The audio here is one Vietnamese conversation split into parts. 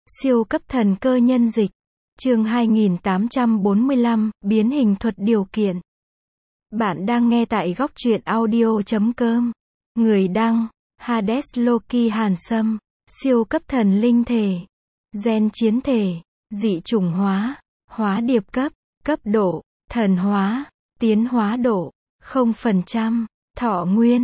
Siêu cấp thần cơ nhân dịch. Chương 2845, biến hình thuật điều kiện. Bạn đang nghe tại góc truyện audio.com. Người đăng, Hades Loki Hàn Sâm. Siêu cấp thần linh thể. Gen chiến thể. Dị chủng hóa. Hóa điệp cấp. Cấp độ. Thần hóa. Tiến hóa độ. 0%. Thọ nguyên.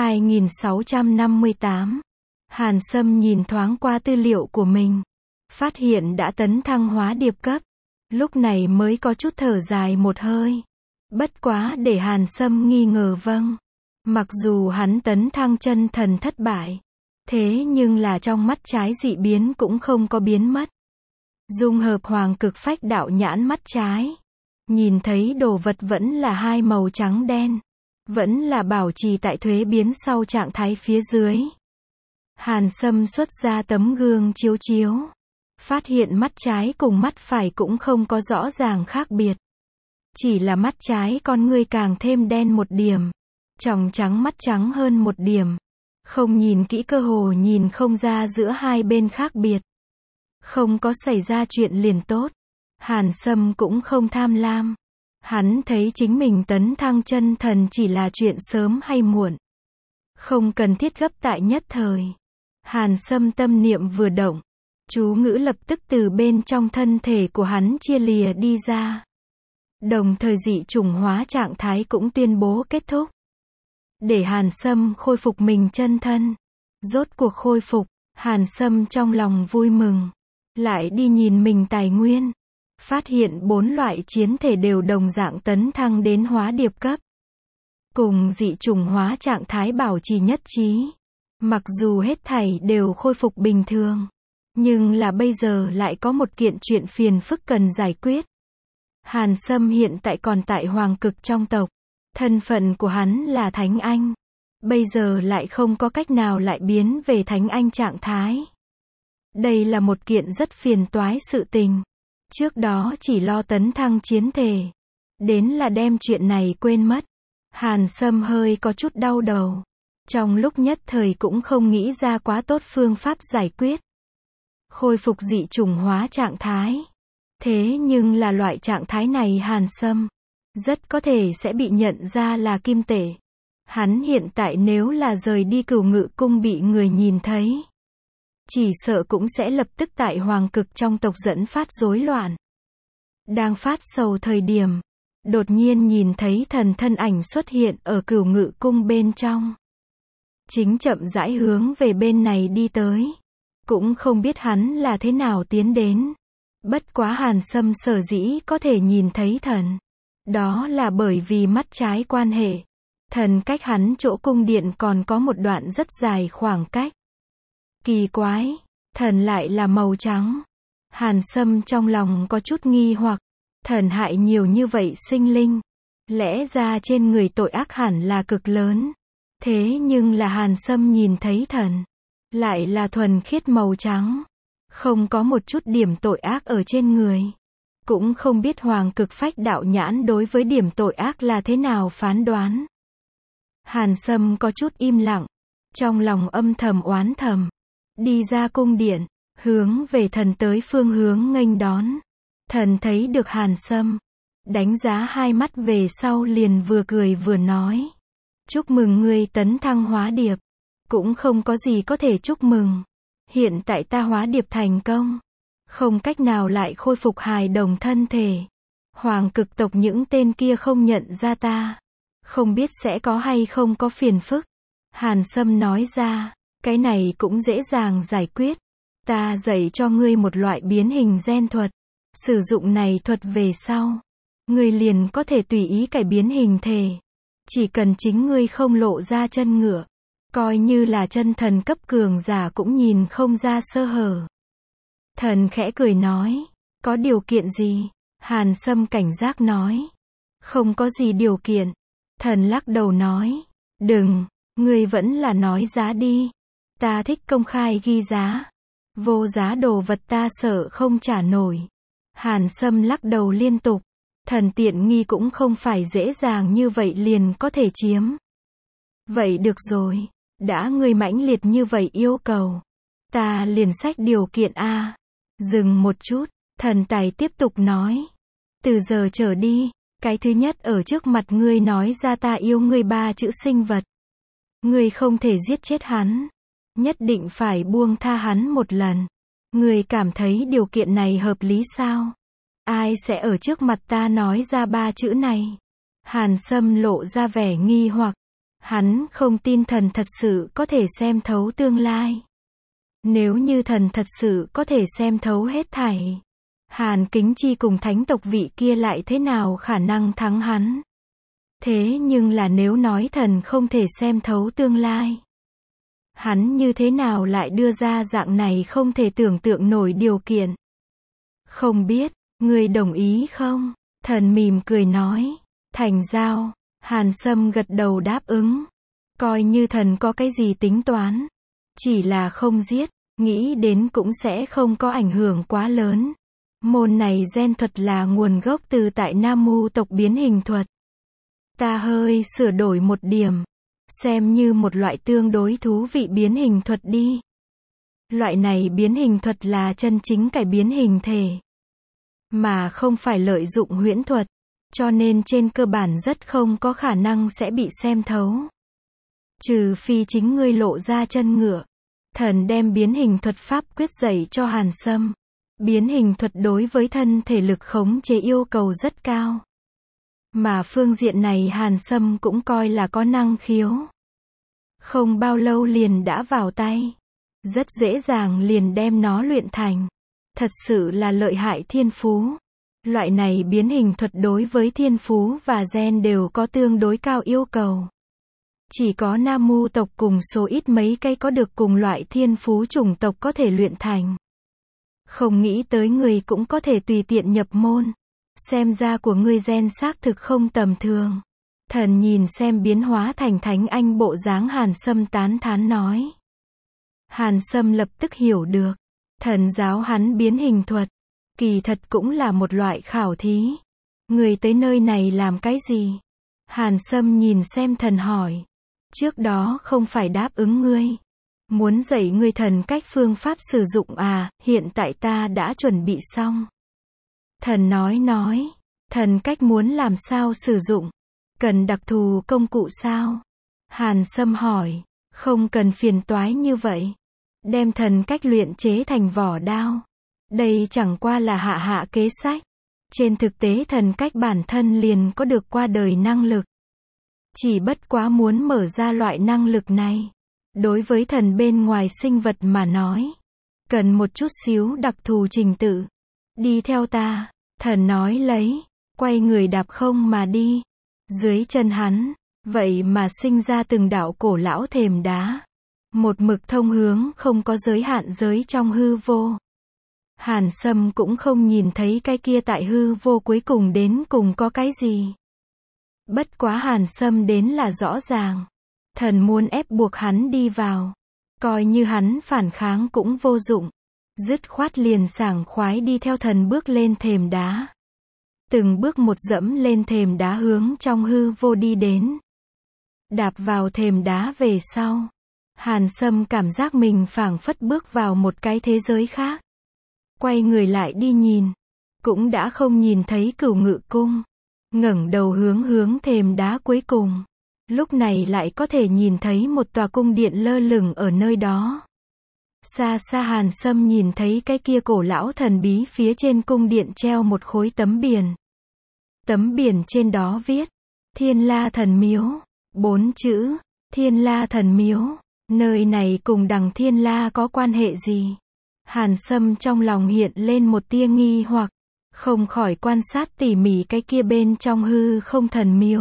2658. Hàn Sâm nhìn thoáng qua tư liệu của mình. Phát hiện đã tấn thăng hóa điệp cấp. Lúc này mới có chút thở dài một hơi. Bất quá để Hàn Sâm nghi ngờ vâng. Mặc dù hắn tấn thăng chân thần thất bại. Thế nhưng là trong mắt trái dị biến cũng không có biến mất. Dung hợp hoàng cực phách đạo nhãn mắt trái. Nhìn thấy đồ vật vẫn là hai màu trắng đen. Vẫn là bảo trì tại thuế biến sau trạng thái phía dưới. Hàn Sâm xuất ra tấm gương chiếu chiếu. Phát hiện mắt trái cùng mắt phải cũng không có rõ ràng khác biệt. Chỉ là mắt trái con ngươi càng thêm đen một điểm. Tròng trắng mắt trắng hơn một điểm. Không nhìn kỹ cơ hồ nhìn không ra giữa hai bên khác biệt. Không có xảy ra chuyện liền tốt. Hàn Sâm cũng không tham lam. Hắn thấy chính mình tấn thăng chân thần chỉ là chuyện sớm hay muộn. Không cần thiết gấp tại nhất thời. Hàn Sâm tâm niệm vừa động. Chú ngữ lập tức từ bên trong thân thể của hắn chia lìa đi ra. Đồng thời dị chủng hóa trạng thái cũng tuyên bố kết thúc. Để Hàn Sâm khôi phục mình chân thân. Rốt cuộc khôi phục, Hàn Sâm trong lòng vui mừng. Lại đi nhìn mình tài nguyên. Phát hiện 4 loại chiến thể đều đồng dạng tấn thăng đến hóa điệp cấp. Cùng dị chủng hóa trạng thái bảo trì nhất trí. Mặc dù hết thảy đều khôi phục bình thường. Nhưng là bây giờ lại có một kiện chuyện phiền phức cần giải quyết. Hàn Sâm hiện tại còn tại hoàng cực trong tộc. Thân phận của hắn là Thánh Anh. Bây giờ lại không có cách nào lại biến về Thánh Anh trạng thái. Đây là một kiện rất phiền toái sự tình. Trước đó chỉ lo tấn thăng chiến thể. Đến là đem chuyện này quên mất. Hàn Sâm hơi có chút đau đầu. Trong lúc nhất thời cũng không nghĩ ra quá tốt phương pháp giải quyết. Khôi phục dị chủng hóa trạng thái. Thế nhưng là loại trạng thái này Hàn Sâm rất có thể sẽ bị nhận ra là kim tể. Hắn hiện tại nếu là rời đi Cửu Ngự Cung bị người nhìn thấy. Chỉ sợ cũng sẽ lập tức tại hoàng cực trong tộc dẫn phát rối loạn. Đang phát sầu thời điểm. Đột nhiên nhìn thấy thần thân ảnh xuất hiện ở Cửu Ngự Cung bên trong. Chính chậm rãi hướng về bên này đi tới. Cũng không biết hắn là thế nào tiến đến. Bất quá Hàn Sâm sở dĩ có thể nhìn thấy thần. Đó là bởi vì mắt trái quan hệ. Thần cách hắn chỗ cung điện còn có một đoạn rất dài khoảng cách. Kỳ quái, thần lại là màu trắng. Hàn Sâm trong lòng có chút nghi hoặc. Thần hại nhiều như vậy sinh linh. Lẽ ra trên người tội ác hẳn là cực lớn. Thế nhưng là Hàn Sâm nhìn thấy thần. Lại là thuần khiết màu trắng. Không có một chút điểm tội ác ở trên người. Cũng không biết hoàng cực phách đạo nhãn đối với điểm tội ác là thế nào phán đoán. Hàn Sâm có chút im lặng. Trong lòng âm thầm oán thầm. Đi ra cung điện. Hướng về thần tới phương hướng nghênh đón. Thần thấy được Hàn Sâm. Đánh giá hai mắt về sau liền vừa cười vừa nói. Chúc mừng ngươi tấn thăng hóa điệp. Cũng không có gì có thể chúc mừng. Hiện tại ta hóa điệp thành công. Không cách nào lại khôi phục hài đồng thân thể. Hoàng cực tộc những tên kia không nhận ra ta. Không biết sẽ có hay không có phiền phức. Hàn Sâm nói ra. Cái này cũng dễ dàng giải quyết. Ta dạy cho ngươi một loại biến hình gen thuật. Sử dụng này thuật về sau. Ngươi liền có thể tùy ý cải biến hình thể. Chỉ cần chính ngươi không lộ ra chân ngựa. Coi như là chân thần cấp cường giả cũng nhìn không ra sơ hở. Thần khẽ cười nói. Có điều kiện gì? Hàn Sâm cảnh giác nói. Không có gì điều kiện. Thần lắc đầu nói. Đừng, ngươi vẫn là nói giá đi. Ta thích công khai ghi giá. Vô giá đồ vật ta sợ không trả nổi. Hàn Sâm lắc đầu liên tục. Thần tiện nghi cũng không phải dễ dàng như vậy liền có thể chiếm. Vậy được rồi. Đã ngươi mãnh liệt như vậy yêu cầu. Ta liền xách điều kiện A. Dừng một chút, thần tài tiếp tục nói. Từ giờ trở đi, cái thứ nhất ở trước mặt ngươi nói ra ta yêu ngươi 3 chữ sinh vật. Ngươi không thể giết chết hắn. Nhất định phải buông tha hắn một lần. Ngươi cảm thấy điều kiện này hợp lý sao? Ai sẽ ở trước mặt ta nói ra 3 chữ này? Hàn Sâm lộ ra vẻ nghi hoặc. Hắn không tin thần thật sự có thể xem thấu tương lai. Nếu như thần thật sự có thể xem thấu hết thảy, Hàn Kính Chi cùng thánh tộc vị kia lại thế nào khả năng thắng hắn? Thế nhưng là nếu nói thần không thể xem thấu tương lai, hắn như thế nào lại đưa ra dạng này không thể tưởng tượng nổi điều kiện? Không biết, ngươi đồng ý không? Thần mỉm cười nói. Thành giao. Hàn Sâm gật đầu đáp ứng. Coi như thần có cái gì tính toán. Chỉ là không giết, nghĩ đến cũng sẽ không có ảnh hưởng quá lớn. Môn này gen thuật là nguồn gốc từ tại Nam Mu tộc biến hình thuật. Ta hơi sửa đổi một điểm. Xem như một loại tương đối thú vị biến hình thuật đi. Loại này biến hình thuật là chân chính cải biến hình thể, mà không phải lợi dụng huyễn thuật. Cho nên trên cơ bản rất không có khả năng sẽ bị xem thấu. Trừ phi chính ngươi lộ ra chân ngựa. Thần đem biến hình thuật pháp quyết dạy cho Hàn Sâm. Biến hình thuật đối với thân thể lực khống chế yêu cầu rất cao. Mà phương diện này Hàn Sâm cũng coi là có năng khiếu. Không bao lâu liền đã vào tay. Rất dễ dàng liền đem nó luyện thành. Thật sự là lợi hại thiên phú. Loại này biến hình thuật đối với thiên phú và gen đều có tương đối cao yêu cầu. Chỉ có Nam Mu tộc cùng số ít mấy cây có được cùng loại thiên phú chủng tộc có thể luyện thành. Không nghĩ tới người cũng có thể tùy tiện nhập môn. Xem ra của ngươi gen xác thực không tầm thường. Thần nhìn xem biến hóa thành thánh anh bộ dáng Hàn Sâm tán thán nói. Hàn Sâm lập tức hiểu được. Thần giáo hắn biến hình thuật. Kỳ thật cũng là một loại khảo thí. Người tới nơi này làm cái gì? Hàn Sâm nhìn xem thần hỏi. Trước đó không phải đáp ứng ngươi. Muốn dạy ngươi thần cách phương pháp sử dụng à, hiện tại ta đã chuẩn bị xong. Thần nói. Thần cách muốn làm sao sử dụng? Cần đặc thù công cụ sao? Hàn Sâm hỏi. Không cần phiền toái như vậy. Đem thần cách luyện chế thành vỏ đao. Đây chẳng qua là hạ kế sách. Trên thực tế thần cách bản thân liền có được qua đời năng lực. Chỉ bất quá muốn mở ra loại năng lực này. Đối với thần bên ngoài sinh vật mà nói. Cần một chút xíu đặc thù trình tự. Đi theo ta. Thần nói lấy. Quay người đạp không mà đi. Dưới chân hắn. Vậy mà sinh ra từng đạo cổ lão thềm đá. Một mực thông hướng không có giới hạn giới trong hư vô. Hàn Sâm cũng không nhìn thấy cái kia tại hư vô cuối cùng đến cùng có cái gì. Bất quá Hàn Sâm đến là rõ ràng. Thần muốn ép buộc hắn đi vào. Coi như hắn phản kháng cũng vô dụng. Dứt khoát liền sảng khoái đi theo thần bước lên thềm đá. Từng bước một dẫm lên thềm đá hướng trong hư vô đi đến. Đạp vào thềm đá về sau. Hàn Sâm cảm giác mình phảng phất bước vào một cái thế giới khác. Quay người lại đi nhìn. Cũng đã không nhìn thấy Cửu Ngự Cung. Ngẩng đầu hướng thềm đá cuối cùng. Lúc này lại có thể nhìn thấy một tòa cung điện lơ lửng ở nơi đó. Xa xa Hàn Sâm nhìn thấy cái kia cổ lão thần bí phía trên cung điện treo một khối tấm biển. Tấm biển trên đó viết. Thiên La Thần Miếu. 4 chữ. Thiên La Thần Miếu. Nơi này cùng đằng Thiên La có quan hệ gì? Hàn Sâm trong lòng hiện lên một tia nghi hoặc. Không khỏi quan sát tỉ mỉ cái kia bên trong hư không thần miếu.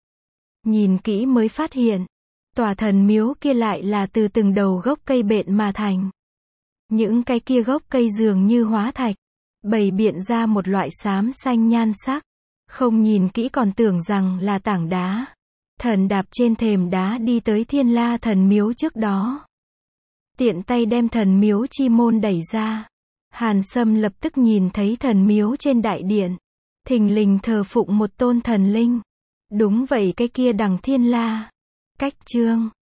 Nhìn kỹ mới phát hiện. Tòa thần miếu kia lại là từ từng đầu gốc cây bện mà thành. Những cái kia gốc cây dường như hóa thạch. Bày biện ra một loại xám xanh nhan sắc. Không nhìn kỹ còn tưởng rằng là tảng đá. Thần đạp trên thềm đá đi tới Thiên La Thần Miếu trước đó. Tiện tay đem thần miếu chi môn đẩy ra. Hàn Sâm lập tức nhìn thấy thần miếu trên đại điện. Thình lình thờ phụng một tôn thần linh. Đúng vậy cái kia đằng Thiên La. Cách chương